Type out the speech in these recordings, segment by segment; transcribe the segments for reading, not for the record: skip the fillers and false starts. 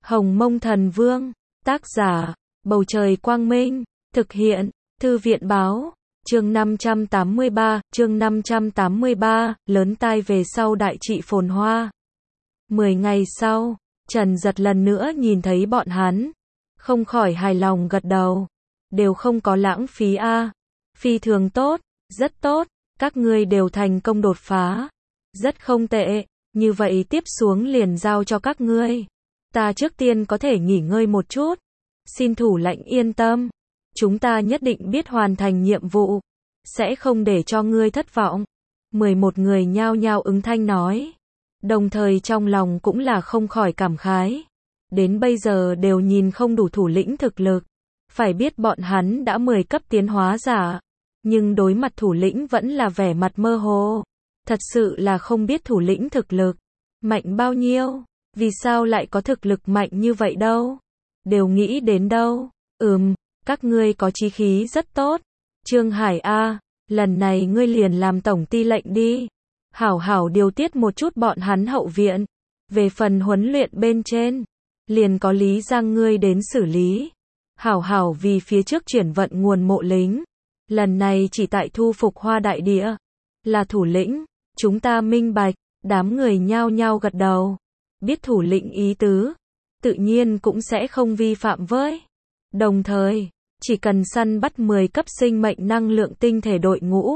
Hồng Mông Thần Vương, tác giả, Bầu Trời Quang Minh, thực hiện, Thư viện Báo, chương 583, lớn tai về sau đại trị phồn hoa. 10 ngày sau, Trần Giật lần nữa nhìn thấy bọn hắn, không khỏi hài lòng gật đầu, đều không có lãng phí a, phi thường tốt, rất tốt, các ngươi đều thành công đột phá, rất không tệ, như vậy tiếp xuống liền giao cho các ngươi. Ta trước tiên có thể nghỉ ngơi một chút. Xin thủ lãnh yên tâm, chúng ta nhất định biết hoàn thành nhiệm vụ, sẽ không để cho ngươi thất vọng. 11 người nhao nhao ứng thanh nói, đồng thời trong lòng cũng là không khỏi cảm khái. Đến bây giờ đều nhìn không đủ thủ lĩnh thực lực, phải biết bọn hắn đã 10 cấp tiến hóa giả, nhưng đối mặt thủ lĩnh vẫn là vẻ mặt mơ hồ. Thật sự là không biết thủ lĩnh thực lực mạnh bao nhiêu, vì sao lại có thực lực mạnh như vậy đâu. Đều nghĩ đến đâu. Các ngươi có chí khí rất tốt. Trương Hải A, lần này ngươi liền làm tổng ty lệnh đi. Hảo hảo điều tiết một chút bọn hắn hậu viện. Về phần huấn luyện bên trên, liền có Lý Giang ngươi đến xử lý. Hảo hảo vì phía trước chuyển vận nguồn mộ lính. Lần này chỉ tại thu phục Hoa Đại Địa. Là thủ lĩnh, chúng ta minh bạch, đám người nhao nhao gật đầu. Biết thủ lĩnh ý tứ, tự nhiên cũng sẽ không vi phạm với. Đồng thời, chỉ cần săn bắt 10 cấp sinh mệnh năng lượng tinh thể đội ngũ,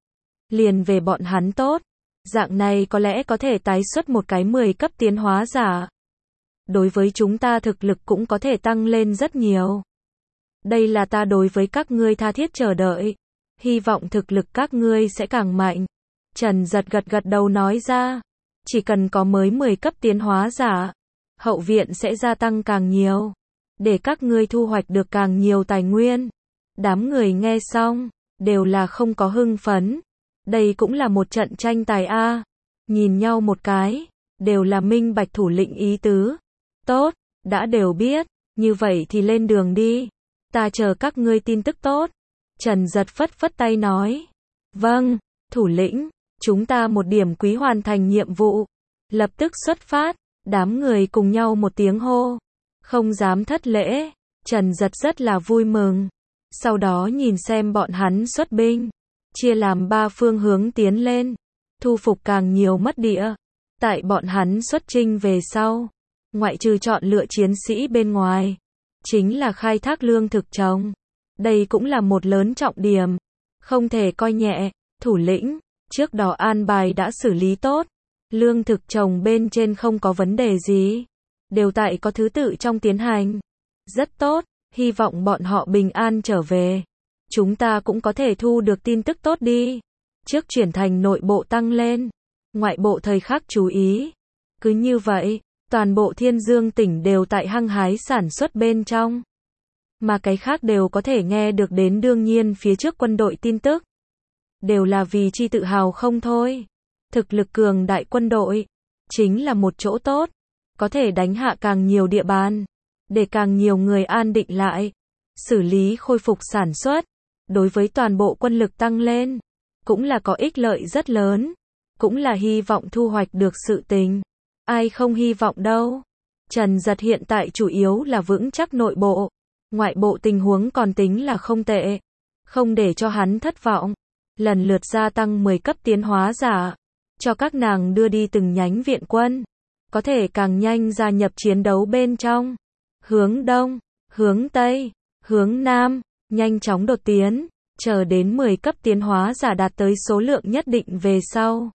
liền về bọn hắn tốt. Dạng này có lẽ có thể tái xuất một cái 10 cấp tiến hóa giả. Đối với chúng ta thực lực cũng có thể tăng lên rất nhiều. Đây là ta đối với các ngươi tha thiết chờ đợi. Hy vọng thực lực các ngươi sẽ càng mạnh. Trần Giật gật đầu nói ra. Chỉ cần có mới 10 cấp tiến hóa giả, hậu viện sẽ gia tăng càng nhiều, để các ngươi thu hoạch được càng nhiều tài nguyên. Đám người nghe xong, đều là không có hưng phấn. Đây cũng là một trận tranh tài a. Nhìn nhau một cái, đều là minh bạch thủ lĩnh ý tứ. Tốt, đã đều biết, như vậy thì lên đường đi. Ta chờ các ngươi tin tức tốt. Trần Giật phất phất tay nói. Vâng, thủ lĩnh. Chúng ta một điểm quý hoàn thành nhiệm vụ. Lập tức xuất phát. Đám người cùng nhau một tiếng hô. Không dám thất lễ. Trần Giật rất là vui mừng. Sau đó nhìn xem bọn hắn xuất binh. Chia làm 3 phương hướng tiến lên. Thu phục càng nhiều mất địa. Tại bọn hắn xuất chinh về sau. Ngoại trừ chọn lựa chiến sĩ bên ngoài. Chính là khai thác lương thực trồng. Đây cũng là một lớn trọng điểm. Không thể coi nhẹ. Thủ lĩnh. Trước đó an bài đã xử lý tốt, lương thực trồng bên trên không có vấn đề gì, đều tại có thứ tự trong tiến hành. Rất tốt, hy vọng bọn họ bình an trở về. Chúng ta cũng có thể thu được tin tức tốt đi. Trước chuyển thành nội bộ tăng lên, ngoại bộ thời khắc chú ý. Cứ như vậy, toàn bộ Thiên Dương tỉnh đều tại hăng hái sản xuất bên trong. Mà cái khác đều có thể nghe được đến đương nhiên phía trước quân đội tin tức. Đều là vì chi tự hào không thôi. Thực lực cường đại quân đội, chính là một chỗ tốt. Có thể đánh hạ càng nhiều địa bàn, để càng nhiều người an định lại. Xử lý khôi phục sản xuất, đối với toàn bộ quân lực tăng lên, cũng là có ích lợi rất lớn. Cũng là hy vọng thu hoạch được sự tình. Ai không hy vọng đâu. Trần Giật hiện tại chủ yếu là vững chắc nội bộ. Ngoại bộ tình huống còn tính là không tệ. Không để cho hắn thất vọng. Lần lượt gia tăng 10 cấp tiến hóa giả, cho các nàng đưa đi từng nhánh viện quân, có thể càng nhanh gia nhập chiến đấu bên trong. Hướng Đông, hướng Tây, hướng Nam, nhanh chóng đột tiến, chờ đến 10 cấp tiến hóa giả đạt tới số lượng nhất định về sau.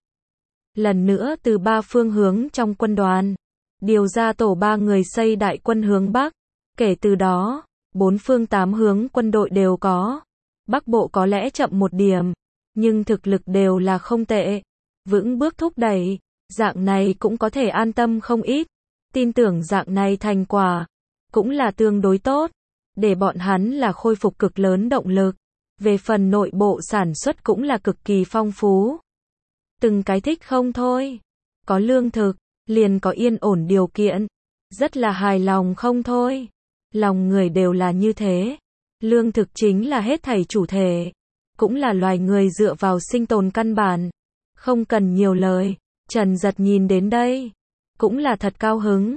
Lần nữa từ 3 phương hướng trong quân đoàn, điều ra tổ 3 người xây đại quân hướng Bắc, kể từ đó, 4 phương 8 hướng quân đội đều có. Bắc bộ có lẽ chậm một điểm, nhưng thực lực đều là không tệ, vững bước thúc đẩy, dạng này cũng có thể an tâm không ít. Tin tưởng dạng này thành quả cũng là tương đối tốt, để bọn hắn là khôi phục cực lớn động lực. Về phần nội bộ sản xuất cũng là cực kỳ phong phú. Từng cái thích không thôi. Có lương thực, liền có yên ổn điều kiện, rất là hài lòng không thôi. Lòng người đều là như thế. Lương thực chính là hết thảy chủ thể, cũng là loài người dựa vào sinh tồn căn bản. Không cần nhiều lời, Trần Giật nhìn đến đây, cũng là thật cao hứng.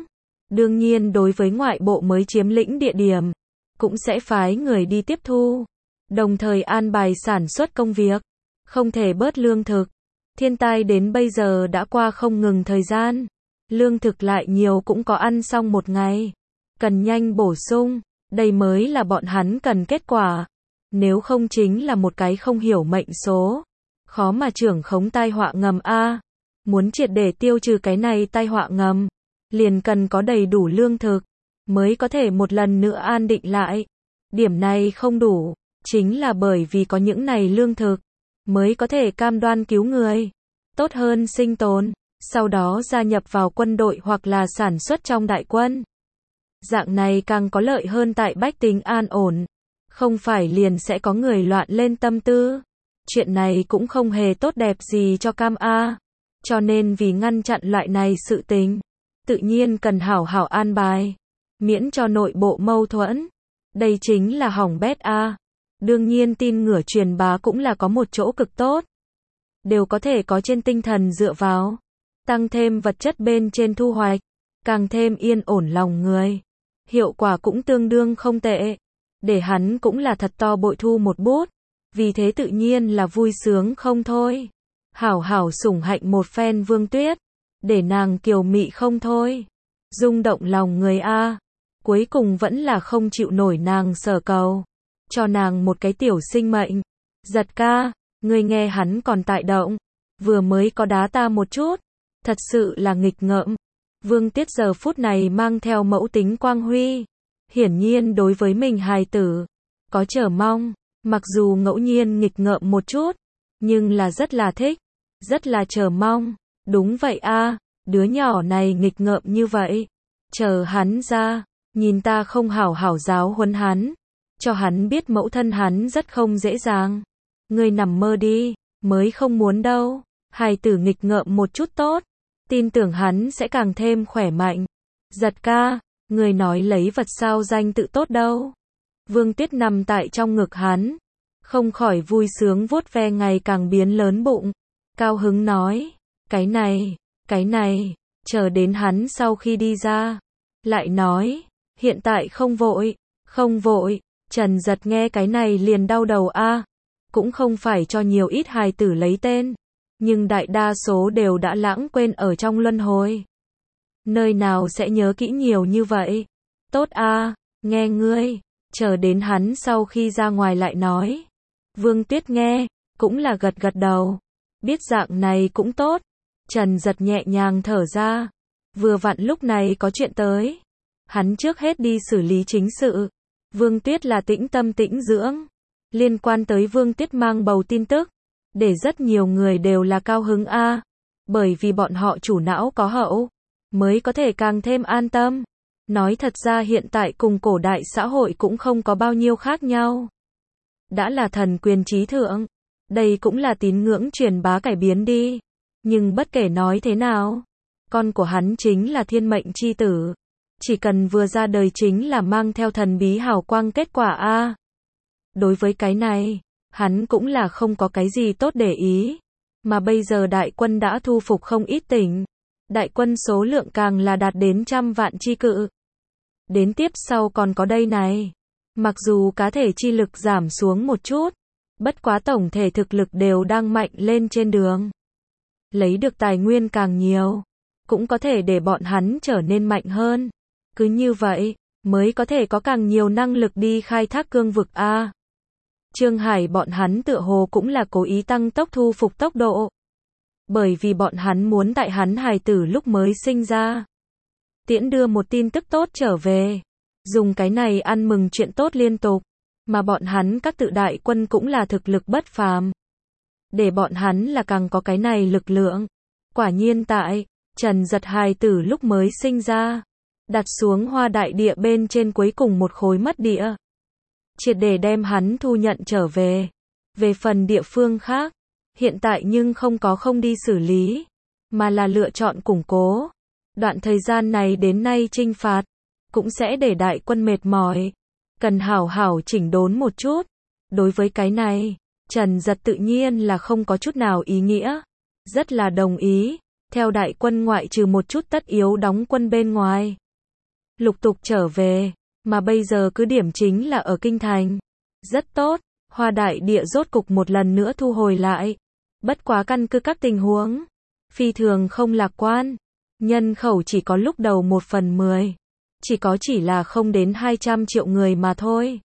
Đương nhiên đối với ngoại bộ mới chiếm lĩnh địa điểm, cũng sẽ phái người đi tiếp thu, đồng thời an bài sản xuất công việc, không thể bớt lương thực. Thiên tai đến bây giờ đã qua không ngừng thời gian, lương thực lại nhiều cũng có ăn xong một ngày, cần nhanh bổ sung, đây mới là bọn hắn cần kết quả, nếu không chính là một cái không hiểu mệnh số, khó mà trưởng khống tai họa ngầm a. Muốn triệt để tiêu trừ cái này tai họa ngầm, liền cần có đầy đủ lương thực, mới có thể một lần nữa an định lại. Điểm này không đủ, chính là bởi vì có những này lương thực, mới có thể cam đoan cứu người, tốt hơn sinh tồn, sau đó gia nhập vào quân đội hoặc là sản xuất trong đại quân. Dạng này càng có lợi hơn tại bách tính an ổn, không phải liền sẽ có người loạn lên tâm tư. Chuyện này cũng không hề tốt đẹp gì cho Cam A. Cho nên vì ngăn chặn loại này sự tình, tự nhiên cần hảo hảo an bài, miễn cho nội bộ mâu thuẫn. Đây chính là hỏng bét A. Đương nhiên tin ngửa truyền bá cũng là có một chỗ cực tốt. Đều có thể có trên tinh thần dựa vào, tăng thêm vật chất bên trên thu hoạch, càng thêm yên ổn lòng người. Hiệu quả cũng tương đương không tệ. Để hắn cũng là thật to bội thu một bút. Vì thế tự nhiên là vui sướng không thôi. Hảo hảo sủng hạnh một phen Vương Tuyết, để nàng kiều mị không thôi. Rung động lòng người a. Cuối cùng vẫn là không chịu nổi nàng sở cầu, cho nàng một cái tiểu sinh mệnh. Giật ca, ngươi nghe hắn còn tại động, vừa mới có đá ta một chút, thật sự là nghịch ngợm. Vương Tuyết giờ phút này mang theo mẫu tính quang huy, hiển nhiên đối với mình hài tử có chờ mong, mặc dù ngẫu nhiên nghịch ngợm một chút, nhưng là rất là thích, rất là chờ mong. Đúng vậy a, đứa nhỏ này nghịch ngợm như vậy, chờ hắn ra, nhìn ta không hảo hảo giáo huấn hắn, cho hắn biết mẫu thân hắn rất không dễ dàng. Ngươi nằm mơ đi, mới không muốn đâu. Hài tử nghịch ngợm một chút tốt, tin tưởng hắn sẽ càng thêm khỏe mạnh. Giật ca, người nói lấy vật sao danh tự tốt đâu. Vương Tuyết nằm tại trong ngực hắn, không khỏi vui sướng vuốt ve ngày càng biến lớn bụng, cao hứng nói, cái này, chờ đến hắn sau khi đi ra, lại nói, hiện tại không vội. Trần Giật nghe cái này liền đau đầu a, cũng không phải cho nhiều ít hài tử lấy tên, nhưng đại đa số đều đã lãng quên ở trong luân hồi. Nơi nào sẽ nhớ kỹ nhiều như vậy? Tốt a, nghe ngươi, chờ đến hắn sau khi ra ngoài lại nói. Vương Tuyết nghe, cũng là gật gật đầu, biết dạng này cũng tốt. Trần Giật nhẹ nhàng thở ra, vừa vặn lúc này có chuyện tới, hắn trước hết đi xử lý chính sự. Vương Tuyết là tĩnh tâm tĩnh dưỡng, liên quan tới Vương Tuyết mang bầu tin tức, để rất nhiều người đều là cao hứng a, bởi vì bọn họ chủ não có hậu, mới có thể càng thêm an tâm. Nói thật ra hiện tại cùng cổ đại xã hội cũng không có bao nhiêu khác nhau. Đã là thần quyền trí thượng, đây cũng là tín ngưỡng truyền bá cải biến đi. Nhưng bất kể nói thế nào, con của hắn chính là thiên mệnh chi tử. Chỉ cần vừa ra đời chính là mang theo thần bí hào quang kết quả a. Đối với cái này, hắn cũng là không có cái gì tốt để ý. Mà bây giờ đại quân đã thu phục không ít tỉnh. Đại quân số lượng càng là đạt đến 100 vạn chi cự. Đến tiếp sau còn có đây này. Mặc dù cá thể chi lực giảm xuống một chút, bất quá tổng thể thực lực đều đang mạnh lên trên đường. Lấy được tài nguyên càng nhiều, cũng có thể để bọn hắn trở nên mạnh hơn. Cứ như vậy, mới có thể có càng nhiều năng lực đi khai thác cương vực a. Trương Hải bọn hắn tựa hồ cũng là cố ý tăng tốc thu phục tốc độ. Bởi vì bọn hắn muốn tại hắn hài tử lúc mới sinh ra, tiễn đưa một tin tức tốt trở về. Dùng cái này ăn mừng chuyện tốt liên tục. Mà bọn hắn các tự đại quân cũng là thực lực bất phàm. Để bọn hắn là càng có cái này lực lượng. Quả nhiên tại Trần Giật hài tử lúc mới sinh ra, đặt xuống Hoa Đại Địa bên trên cuối cùng một khối mất địa, triệt để đem hắn thu nhận trở về. Về phần địa phương khác, hiện tại nhưng không đi xử lý, mà là lựa chọn củng cố. Đoạn thời gian này đến nay chinh phạt, cũng sẽ để đại quân mệt mỏi, cần hảo hảo chỉnh đốn một chút. Đối với cái này, Trần Giật tự nhiên là không có chút nào ý nghĩa, rất là đồng ý. Theo đại quân ngoại trừ một chút tất yếu đóng quân bên ngoài, lục tục trở về, mà bây giờ cứ điểm chính là ở kinh thành. Rất tốt, Hoa Đại Địa rốt cục một lần nữa thu hồi lại. Bất quá căn cứ các tình huống, phi thường không lạc quan. Nhân khẩu chỉ có lúc đầu 1/10. Chỉ là không đến 200 triệu người mà thôi.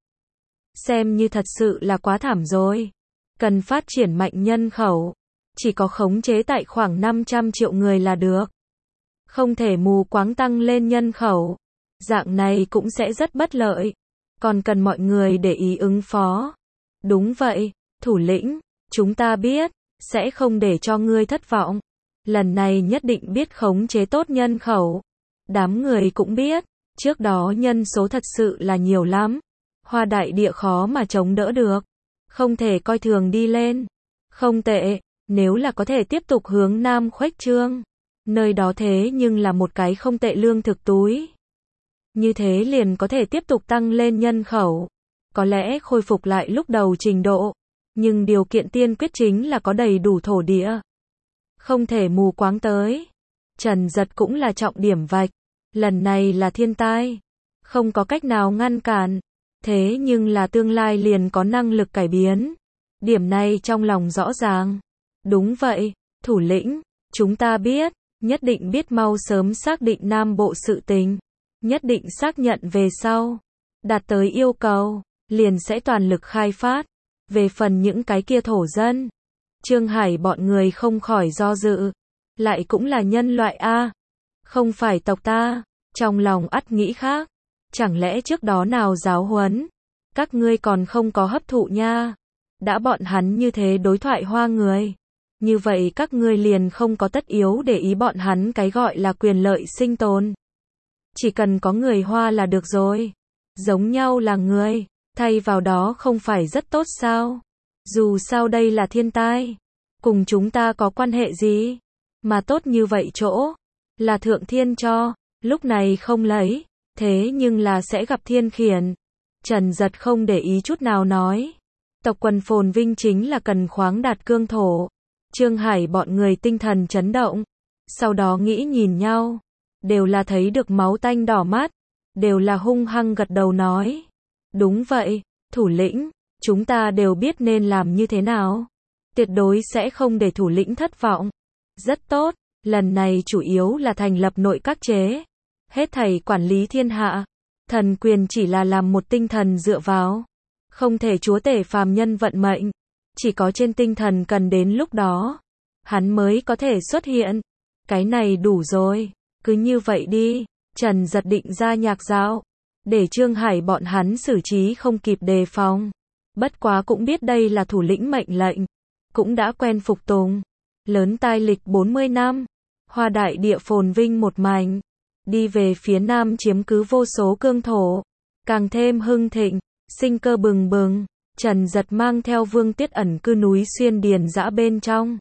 Xem như thật sự là quá thảm rồi. Cần phát triển mạnh nhân khẩu. Chỉ có khống chế tại khoảng 500 triệu người là được. Không thể mù quáng tăng lên nhân khẩu. Dạng này cũng sẽ rất bất lợi. Còn cần mọi người để ý ứng phó. Đúng vậy, thủ lĩnh, chúng ta biết, sẽ không để cho ngươi thất vọng. Lần này nhất định biết khống chế tốt nhân khẩu. Đám người cũng biết, trước đó nhân số thật sự là nhiều lắm. Hoa Đại Địa khó mà chống đỡ được. Không thể coi thường đi lên. Không tệ, nếu là có thể tiếp tục hướng Nam khuếch trương. Nơi đó thế nhưng là một cái không tệ lương thực túi. Như thế liền có thể tiếp tục tăng lên nhân khẩu. Có lẽ khôi phục lại lúc đầu trình độ. Nhưng điều kiện tiên quyết chính là có đầy đủ thổ địa. Không thể mù quáng tới. Trần Giật cũng là trọng điểm vạch. Lần này là thiên tai. Không có cách nào ngăn cản. Thế nhưng là tương lai liền có năng lực cải biến. Điểm này trong lòng rõ ràng. Đúng vậy, thủ lĩnh, chúng ta biết, nhất định biết mau sớm xác định Nam Bộ sự tình. Nhất định xác nhận về sau. Đạt tới yêu cầu, liền sẽ toàn lực khai phát. Về phần những cái kia thổ dân. Trương Hải bọn người không khỏi do dự. Lại cũng là nhân loại A. Không phải tộc ta. Trong lòng ắt nghĩ khác. Chẳng lẽ trước đó nào giáo huấn. Các ngươi còn không có hấp thụ nha. Đã bọn hắn như thế đối thoại Hoa người. Như vậy các ngươi liền không có tất yếu để ý bọn hắn cái gọi là quyền lợi sinh tồn. Chỉ cần có người Hoa là được rồi. Giống nhau là người. Thay vào đó không phải rất tốt sao? Dù sao đây là thiên tai. Cùng chúng ta có quan hệ gì? Mà tốt như vậy chỗ. Là thượng thiên cho. Lúc này không lấy. Thế nhưng là sẽ gặp thiên khiển. Trần Giật không để ý chút nào nói. Tộc quần phồn vinh chính là cần khoáng đạt cương thổ. Trương Hải bọn người tinh thần chấn động. Sau đó nghĩ nhìn nhau. Đều là thấy được máu tanh đỏ mắt. Đều là hung hăng gật đầu nói. Đúng vậy, thủ lĩnh, chúng ta đều biết nên làm như thế nào. Tuyệt đối sẽ không để thủ lĩnh thất vọng. Rất tốt, lần này chủ yếu là thành lập nội các chế. Hết thảy quản lý thiên hạ. Thần quyền chỉ là làm một tinh thần dựa vào. Không thể chúa tể phàm nhân vận mệnh. Chỉ có trên tinh thần cần đến lúc đó. Hắn mới có thể xuất hiện. Cái này đủ rồi. Cứ như vậy đi. Trần Giật định ra nhạc dạo. Để Trương Hải bọn hắn xử trí không kịp đề phòng. Bất quá cũng biết đây là thủ lĩnh mệnh lệnh. Cũng đã quen phục tùng. Lớn tai lịch 40 năm. Hoa Đại Địa phồn vinh một mảnh. Đi về phía Nam chiếm cứ vô số cương thổ. Càng thêm hưng thịnh. Sinh cơ bừng bừng. Trần Giật mang theo Vương Tiết ẩn cư núi xuyên điền dã bên trong.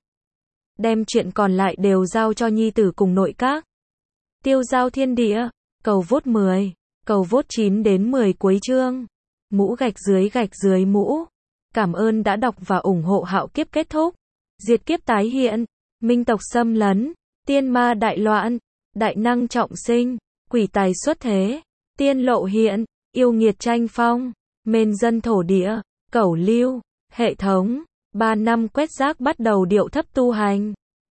Đem chuyện còn lại đều giao cho nhi tử cùng nội các. Tiêu giao thiên địa. Cầu vốt 10. Cầu vốt 9 đến 10 cuối chương. Mũ gạch dưới mũ. Cảm ơn đã đọc và ủng hộ Hạo Kiếp kết thúc. Diệt kiếp tái hiện. Minh tộc xâm lấn. Tiên ma đại loạn. Đại năng trọng sinh. Quỷ tài xuất thế. Tiên lộ hiện. Yêu nghiệt tranh phong. Mên dân thổ địa. Cẩu lưu. Hệ thống. 3 năm quét rác bắt đầu điệu thấp tu hành.